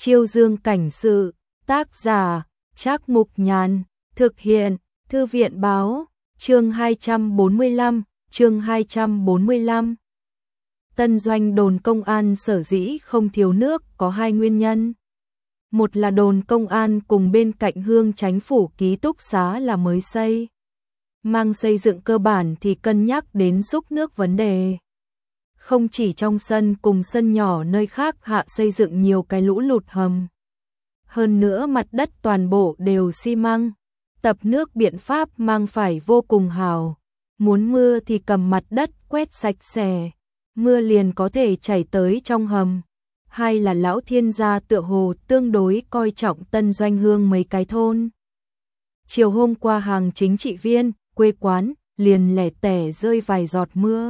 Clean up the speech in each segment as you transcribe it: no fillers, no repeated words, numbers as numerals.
Chiêu Dương cảnh sự, tác giả, Trác Mục Nhàn, thực hiện, Thư viện báo, chương 245, chương 245. Tân doanh đồn công an sở dĩ không thiếu nước có hai nguyên nhân. Một là đồn công an cùng bên cạnh Hương Chánh phủ ký túc xá là mới xây. Mang xây dựng cơ bản thì cân nhắc đến xúc nước vấn đề. Không chỉ trong sân cùng sân nhỏ nơi khác hạ xây dựng nhiều cái lũ lụt hầm. Hơn nữa mặt đất toàn bộ đều xi măng, tập nước biện pháp mang phải vô cùng hào. Muốn mưa thì cầm mặt đất quét sạch sẽ, mưa liền có thể chảy tới trong hầm. Hay là lão thiên gia tựa hồ tương đối coi trọng tân doanh hương mấy cái thôn. Chiều hôm qua hàng chính trị viên, quê quán, liền lẻ tẻ rơi vài giọt mưa.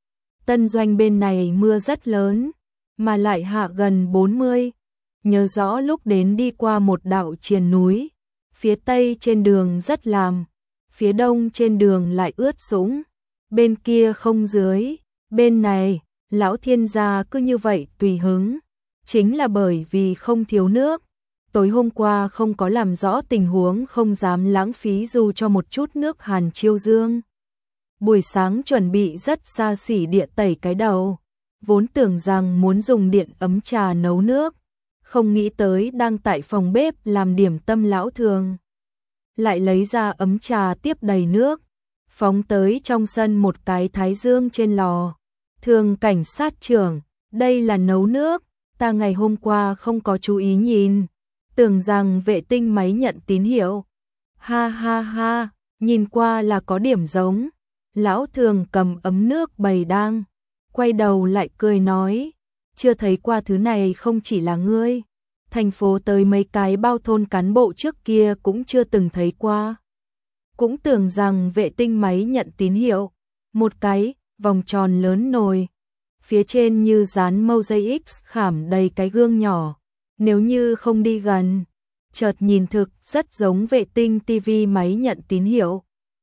Tân doanh bên này mưa rất lớn, mà lại hạ gần 40. Nhớ rõ lúc đến đi qua một đạo triền núi, phía tây trên đường rất làm, phía đông trên đường lại ướt sũng, bên kia không dưới, bên này, lão thiên gia cứ như vậy tùy hứng. Chính là bởi vì không thiếu nước, tối hôm qua không có làm rõ tình huống không dám lãng phí dù cho một chút nước Hàn Chiêu Dương. Buổi sáng chuẩn bị rất xa xỉ địa tẩy cái đầu, vốn tưởng rằng muốn dùng điện ấm trà nấu nước, không nghĩ tới đang tại phòng bếp làm điểm tâm lão thường. Lại lấy ra ấm trà tiếp đầy nước, phóng tới trong sân một cái thái dương trên lò. Thường cảnh sát trưởng, đây là nấu nước, ta ngày hôm qua không có chú ý nhìn, tưởng rằng vệ tinh máy nhận tín hiệu. Ha ha ha, nhìn qua là có điểm giống. Lão thường cầm ấm nước bày đang, quay đầu lại cười nói, chưa thấy qua thứ này không chỉ là ngươi, thành phố tới mấy cái bao thôn cán bộ trước kia cũng chưa từng thấy qua. Cũng tưởng rằng vệ tinh máy nhận tín hiệu, một cái vòng tròn lớn nồi, phía trên như dán mosaic khảm đầy cái gương nhỏ, nếu như không đi gần, chợt nhìn thực rất giống vệ tinh TV máy nhận tín hiệu.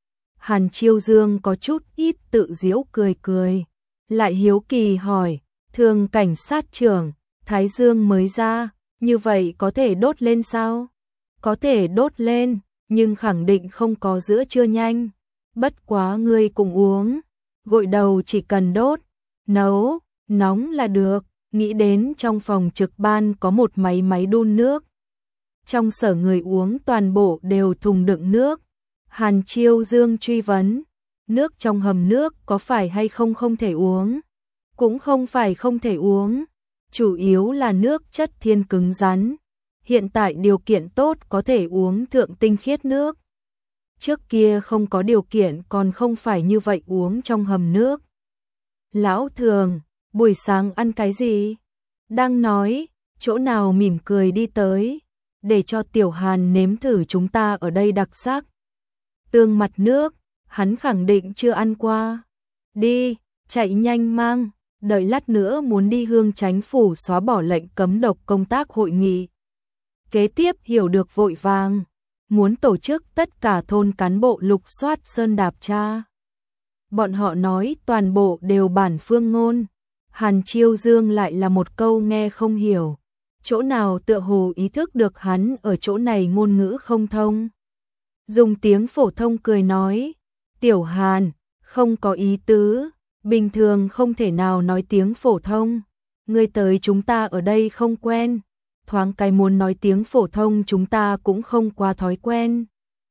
Hàn Chiêu Dương có chút ít tự giễu cười cười, lại hiếu kỳ hỏi, thường cảnh sát trưởng, thái dương mới ra, như vậy có thể đốt lên sao? Có thể đốt lên, nhưng khẳng định không có giữa trưa nhanh, bất quá ngươi cùng uống, gội đầu chỉ cần đốt, nấu, nóng là được, nghĩ đến trong phòng trực ban có một máy đun nước. Trong sở người uống toàn bộ đều thùng đựng nước. Hàn Chiêu Dương truy vấn, nước trong hầm nước có phải hay không không thể uống? Cũng không phải không thể uống, chủ yếu là nước chất thiên cứng rắn. Hiện tại điều kiện tốt có thể uống thượng tinh khiết nước. Trước kia không có điều kiện còn không phải như vậy uống trong hầm nước. Lão thường, buổi sáng ăn cái gì? Đang nói, chỗ nào mỉm cười đi tới, để cho Tiểu Hàn nếm thử chúng ta ở đây đặc sắc. Tương mặt nước, hắn khẳng định chưa ăn qua. Đi, chạy nhanh mang, đợi lát nữa muốn đi Hương Chánh phủ xóa bỏ lệnh cấm độc công tác hội nghị. Kế tiếp hiểu được vội vàng, muốn tổ chức tất cả thôn cán bộ lục soát sơn đạp tra. Bọn họ nói toàn bộ đều bản phương ngôn, Hàn Chiêu Dương lại là một câu nghe không hiểu, chỗ nào tựa hồ ý thức được hắn ở chỗ này ngôn ngữ không thông. Dùng tiếng phổ thông cười nói, Tiểu Hàn, không có ý tứ, bình thường không thể nào nói tiếng phổ thông, ngươi tới chúng ta ở đây không quen, thoáng cái muốn nói tiếng phổ thông chúng ta cũng không quá thói quen.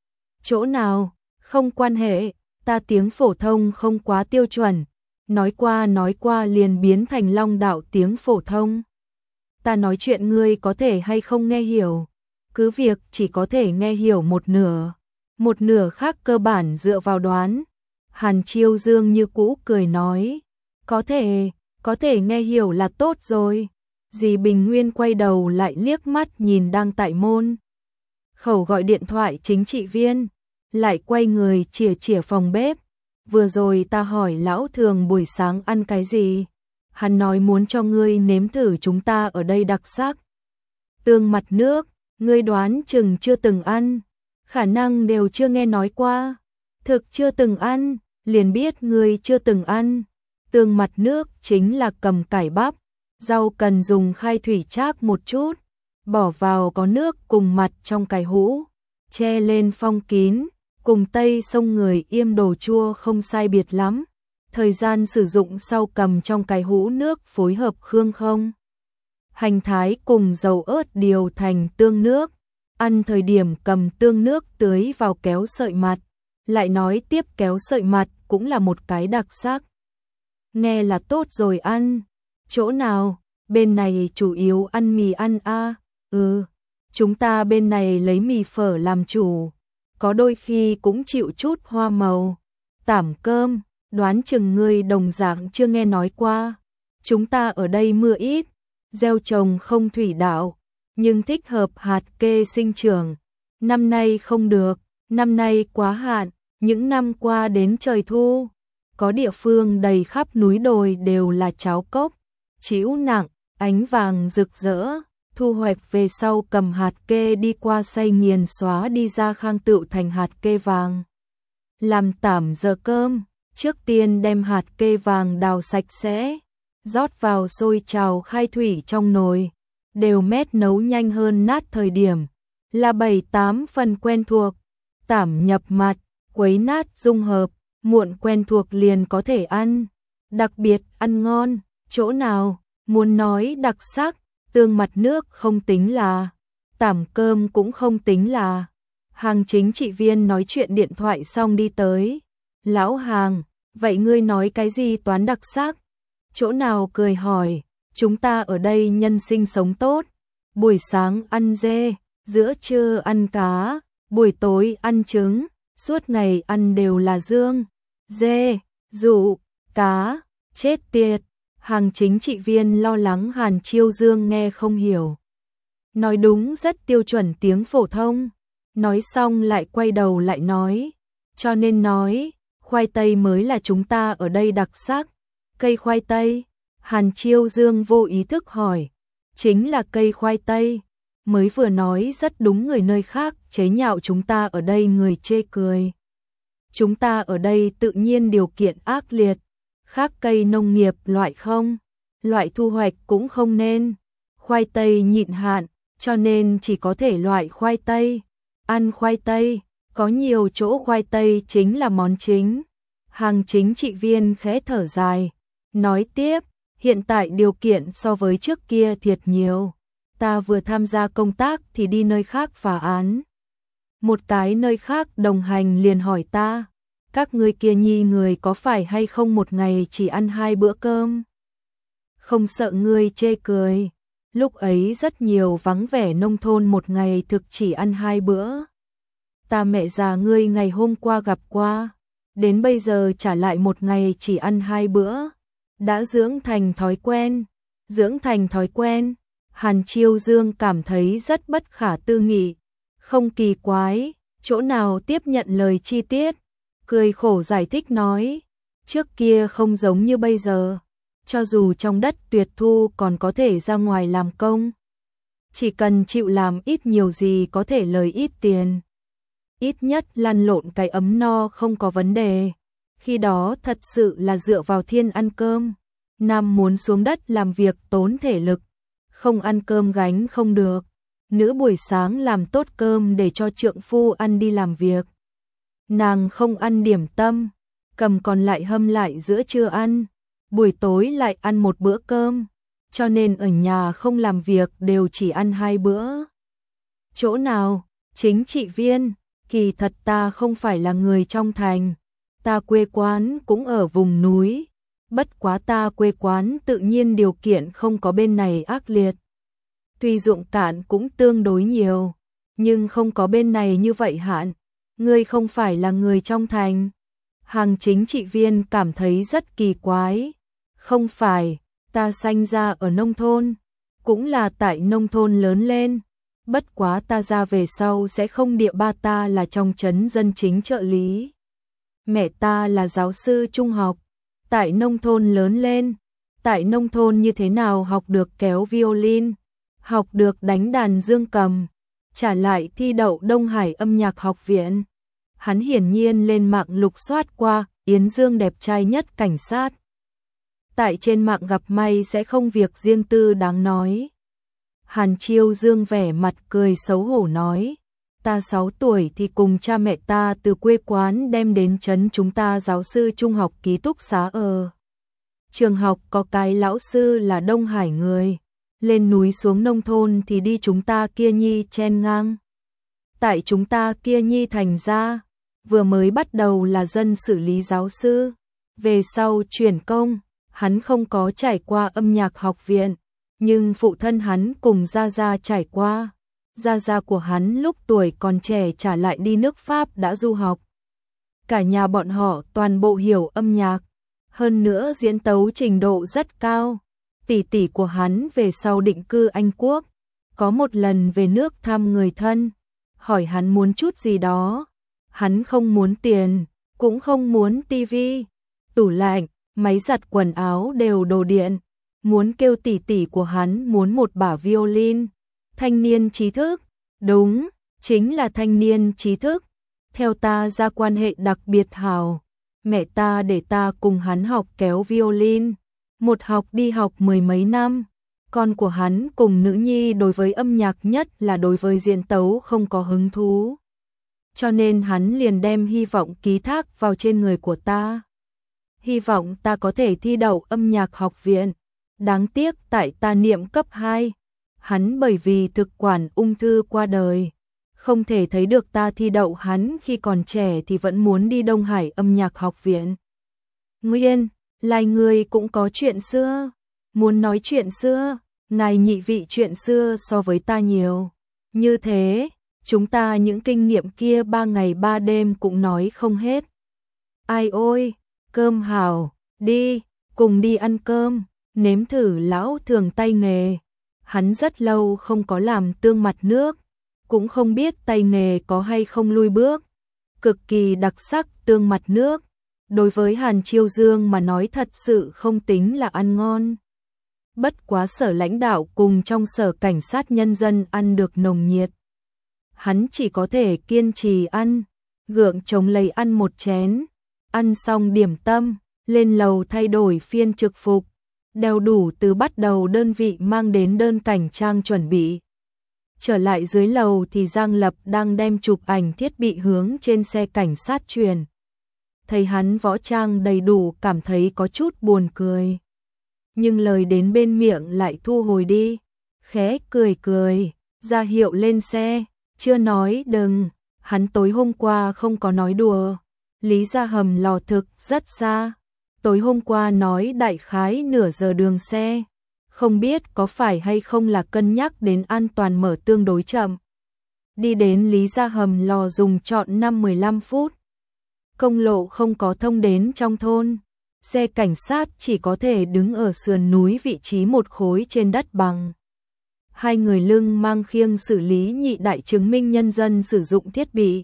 Chỗ nào, không quan hệ, ta tiếng phổ thông không quá tiêu chuẩn, nói qua liền biến thành long đạo tiếng phổ thông. Ta nói chuyện ngươi có thể hay không nghe hiểu, cứ việc chỉ có thể nghe hiểu một nửa khác cơ bản dựa vào đoán. Hàn Chiêu Dương như cũ cười nói, có thể nghe hiểu là tốt rồi. Dì Bình Nguyên quay đầu lại liếc mắt nhìn đang tại môn khẩu gọi điện thoại chính trị viên, lại quay người chìa phòng bếp. Vừa rồi ta hỏi lão thường buổi sáng ăn cái gì, hắn nói muốn cho ngươi nếm thử chúng ta ở đây đặc sắc. Tương mặt nước, ngươi đoán chừng chưa từng ăn, khả năng đều chưa nghe nói qua. Thực chưa từng ăn, liền biết ngươi chưa từng ăn. Tương mặt nước chính là cầm cải bắp, rau cần dùng khai thủy chác một chút, bỏ vào có nước cùng mặt trong cái hũ, che lên phong kín, cùng tây sông người Yêm đồ chua không sai biệt lắm. Thời gian sử dụng sau cầm trong cái hũ nước phối hợp khương không. Hành thái cùng dầu ớt điều thành tương nước, ăn thời điểm cầm tương nước tưới vào kéo sợi mặt, lại nói tiếp kéo sợi mặt cũng là một cái đặc sắc. Nghe là tốt rồi ăn, chỗ nào, bên này chủ yếu ăn mì ăn a. Chúng ta bên này lấy mì phở làm chủ, có đôi khi cũng chịu chút hoa màu, tảm cơm, đoán chừng ngươi đồng dạng chưa nghe nói qua. Chúng ta ở đây mưa ít, gieo trồng không thủy đạo, nhưng thích hợp hạt kê sinh trưởng. Năm nay không được, năm nay quá hạn, những năm qua đến trời thu, có địa phương đầy khắp núi đồi đều là cháo cốc, trĩu nặng, ánh vàng rực rỡ, thu hoạch về sau cầm hạt kê đi qua xay nghiền xóa đi ra khang tựu thành hạt kê vàng. Làm tảm giờ cơm, trước tiên đem hạt kê vàng đào sạch sẽ, rót vào sôi trào khai thủy trong nồi, đều mét nấu nhanh hơn nát thời điểm, là 7-8 phần quen thuộc, tảm nhập mặt, quấy nát dung hợp, muộn quen thuộc liền có thể ăn, đặc biệt ăn ngon, chỗ nào, muốn nói đặc sắc, tương mặt nước không tính là, tảm cơm cũng không tính là. Hàng chính trị viên nói chuyện điện thoại xong đi tới, lão Hàng, vậy ngươi nói cái gì toán đặc sắc? Chỗ nào cười hỏi, chúng ta ở đây nhân sinh sống tốt, buổi sáng ăn dê, giữa trưa ăn cá, buổi tối ăn trứng, suốt ngày ăn đều là dương, dê, dụ, cá, chết tiệt. Hàng chính trị viên lo lắng Hàn Chiêu Dương nghe không hiểu. Nói đúng rất tiêu chuẩn tiếng phổ thông, nói xong lại quay đầu lại nói, cho nên nói, khoai tây mới là chúng ta ở đây đặc sắc. Cây khoai tây? Hàn Chiêu Dương vô ý thức hỏi. Chính là cây khoai tây. Mới vừa nói rất đúng, người nơi khác chế nhạo chúng ta ở đây người chê cười. Chúng ta ở đây tự nhiên điều kiện ác liệt, khác cây nông nghiệp loại không, loại thu hoạch cũng không nên. Khoai tây nhịn hạn, cho nên chỉ có thể loại khoai tây. Ăn khoai tây, có nhiều chỗ khoai tây chính là món chính. Hàng chính trị viên khẽ thở dài, nói tiếp, hiện tại điều kiện so với trước kia thiệt nhiều. Ta vừa tham gia công tác thì đi nơi khác phá án. Một cái nơi khác đồng hành liền hỏi ta, các ngươi kia nhi người có phải hay không một ngày chỉ ăn 2 bữa cơm? Không sợ ngươi chê cười, lúc ấy rất nhiều vắng vẻ nông thôn một ngày thực chỉ ăn 2 bữa. Ta mẹ già ngươi ngày hôm qua gặp qua, đến bây giờ trả lại một ngày chỉ ăn 2 bữa. Đã dưỡng thành thói quen, dưỡng thành thói quen. Hàn Chiêu Dương cảm thấy rất bất khả tư nghị, không kỳ quái, chỗ nào tiếp nhận lời chi tiết, cười khổ giải thích nói, trước kia không giống như bây giờ, cho dù trong đất tuyệt thu còn có thể ra ngoài làm công, chỉ cần chịu làm ít nhiều gì có thể lời ít tiền, ít nhất lăn lộn cái ấm no không có vấn đề, khi đó thật sự là dựa vào thiên ăn cơm, nam muốn xuống đất làm việc tốn thể lực, không ăn cơm gánh không được, nữ buổi sáng làm tốt cơm để cho trượng phu ăn đi làm việc. Nàng không ăn điểm tâm, cầm còn lại hâm lại giữa trưa ăn, buổi tối lại ăn một bữa cơm, cho nên ở nhà không làm việc đều chỉ ăn 2 bữa. Chỗ nào, chính trị viên, kỳ thật ta không phải là người trong thành, ta quê quán cũng ở vùng núi. Bất quá ta quê quán tự nhiên điều kiện không có bên này ác liệt. Tuy ruộng cạn cũng tương đối nhiều, nhưng không có bên này như vậy hạn. Ngươi không phải là người trong thành. Hàng chính trị viên cảm thấy rất kỳ quái. Không phải, ta sinh ra ở nông thôn, cũng là tại nông thôn lớn lên. Bất quá ta ra về sau sẽ không địa ba, ta là trong trấn dân chính trợ lý. Mẹ ta là giáo sư trung học. Tại nông thôn lớn lên, tại nông thôn như thế nào học được kéo violin, học được đánh đàn dương cầm, trả lại thi đậu Đông Hải âm nhạc học viện. Hắn hiển nhiên lên mạng lục soát qua Yến Dương đẹp trai nhất cảnh sát. Tại trên mạng gặp may sẽ không việc riêng tư đáng nói. Hàn Chiêu Dương vẻ mặt cười xấu hổ nói, ta 6 tuổi thì cùng cha mẹ ta từ quê quán đem đến trấn chúng ta giáo sư trung học ký túc xá ở. Trường học có cái lão sư là Đông Hải người, lên núi xuống nông thôn thì đi chúng ta kia nhi chen ngang. Tại chúng ta kia nhi thành ra, vừa mới bắt đầu là dân xử lý giáo sư, về sau chuyển công, hắn không có trải qua âm nhạc học viện, nhưng phụ thân hắn cùng Gia Gia trải qua. Gia Gia của hắn lúc tuổi còn trẻ trả lại đi nước Pháp đã du học. Cả nhà bọn họ toàn bộ hiểu âm nhạc, hơn nữa diễn tấu trình độ rất cao. Tỷ tỷ của hắn về sau định cư Anh Quốc, có một lần về nước thăm người thân, hỏi hắn muốn chút gì đó. Hắn không muốn tiền, cũng không muốn tivi, tủ lạnh, máy giặt quần áo đều đồ điện, muốn kêu tỷ tỷ của hắn muốn một bả violin. Thanh niên trí thức, đúng, chính là thanh niên trí thức. Theo ta ra quan hệ đặc biệt hảo, mẹ ta để ta cùng hắn học kéo violin, một học đi học 10 mấy năm. Con của hắn cùng nữ nhi đối với âm nhạc nhất là đối với diễn tấu không có hứng thú. Cho nên hắn liền đem hy vọng ký thác vào trên người của ta. Hy vọng ta có thể thi đậu âm nhạc học viện. Đáng tiếc tại ta niệm cấp 2, hắn bởi vì thực quản ung thư qua đời. Không thể thấy được ta thi đậu, hắn khi còn trẻ thì vẫn muốn đi Đông Hải âm nhạc học viện. Nguyên, lai người cũng có chuyện xưa, muốn nói chuyện xưa, ngài nhị vị chuyện xưa so với ta nhiều. Như thế, chúng ta những kinh nghiệm kia 3 ngày 3 đêm cũng nói không hết. Ai ôi, cơm hảo, đi, cùng đi ăn cơm, nếm thử lão thường tay nghề. Hắn rất lâu không có làm tương mặt nước, cũng không biết tay nghề có hay không lui bước. Cực kỳ đặc sắc tương mặt nước, đối với Hàn Chiêu Dương mà nói thật sự không tính là ăn ngon. Bất quá sở lãnh đạo cùng trong sở cảnh sát nhân dân ăn được nồng nhiệt. Hắn chỉ có thể kiên trì ăn, gượng chống lấy ăn một chén, ăn xong điểm tâm, lên lầu thay đổi phiên trực phục, đeo đủ từ bắt đầu đơn vị mang đến đơn cảnh trang chuẩn bị. Trở lại dưới lầu thì Giang Lập đang đem chụp ảnh thiết bị hướng trên xe cảnh sát truyền. Thấy hắn võ trang đầy đủ cảm thấy có chút buồn cười. Nhưng lời đến bên miệng lại thu hồi đi, khẽ cười cười, ra hiệu lên xe, chưa nói đừng, hắn tối hôm qua không có nói đùa. Lý ra hầm lò thực rất xa, tối hôm qua nói đại khái nửa giờ đường xe, không biết có phải hay không là cân nhắc đến an toàn mở tương đối chậm. Đi đến Lý ra hầm lò dùng trọn 5-15 phút. Công lộ không có thông đến trong thôn, xe cảnh sát chỉ có thể đứng ở sườn núi vị trí một khối trên đất bằng. Hai người lưng mang khiêng xử lý nhị đại chứng minh nhân dân sử dụng thiết bị.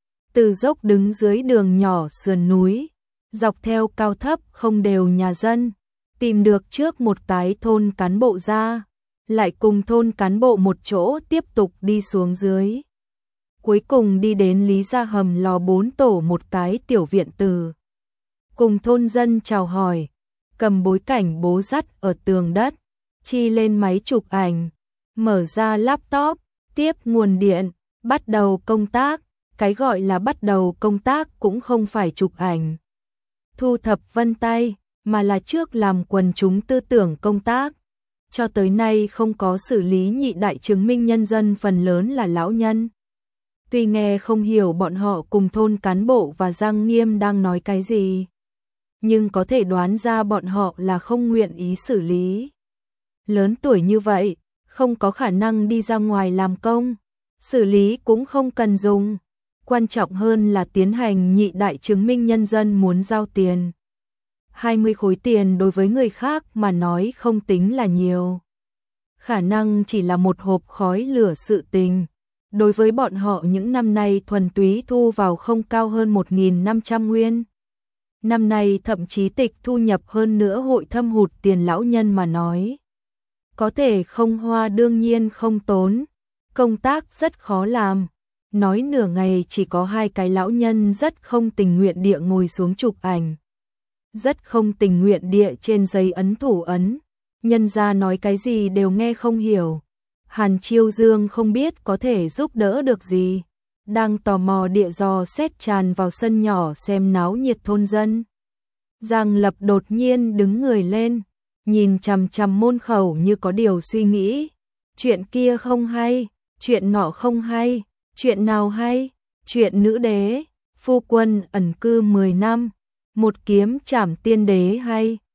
Từ dốc đứng dưới đường nhỏ sườn núi, dọc theo cao thấp không đều nhà dân, tìm được trước một cái thôn cán bộ ra, lại cùng thôn cán bộ một chỗ tiếp tục đi xuống dưới. Cuối cùng đi đến Lý ra hầm lò 4 tổ một cái tiểu viện từ. Cùng thôn dân chào hỏi, cầm bối cảnh bố dắt ở tường đất, chi lên máy chụp ảnh, mở ra laptop, tiếp nguồn điện, bắt đầu công tác. Cái gọi là bắt đầu công tác cũng không phải chụp ảnh, thu thập vân tay, mà là trước làm quần chúng tư tưởng công tác. Cho tới nay không có xử lý nhị đại chứng minh nhân dân, phần lớn là lão nhân. Tuy nghe không hiểu bọn họ cùng thôn cán bộ và Giang Nghiêm đang nói cái gì, nhưng có thể đoán ra bọn họ là không nguyện ý xử lý. Lớn tuổi như vậy, không có khả năng đi ra ngoài làm công, xử lý cũng không cần dùng. Quan trọng hơn là tiến hành nhị đại chứng minh nhân dân muốn giao tiền. 20 khối tiền đối với người khác mà nói không tính là nhiều. Khả năng chỉ là một hộp khói lửa sự tình. Đối với bọn họ những năm nay thuần túy thu vào không cao hơn 1.500 nguyên. Năm nay thậm chí tịch thu nhập hơn nữa hội thâm hụt tiền lão nhân mà nói. Có thể không hoa đương nhiên không tốn. Công tác rất khó làm. Nói nửa ngày chỉ có 2 cái lão nhân rất không tình nguyện địa ngồi xuống chụp ảnh. Rất không tình nguyện địa trên giấy ấn thủ ấn. Nhân ra nói cái gì đều nghe không hiểu. Hàn Chiêu Dương không biết có thể giúp đỡ được gì, đang tò mò địa dò xét tràn vào sân nhỏ xem náo nhiệt thôn dân. Giang Lập đột nhiên đứng người lên, nhìn chằm chằm môn khẩu như có điều suy nghĩ. Chuyện kia không hay, chuyện nọ không hay, chuyện nào hay? Chuyện nữ đế, phu quân ẩn cư 10 năm, một kiếm trảm tiên đế hay?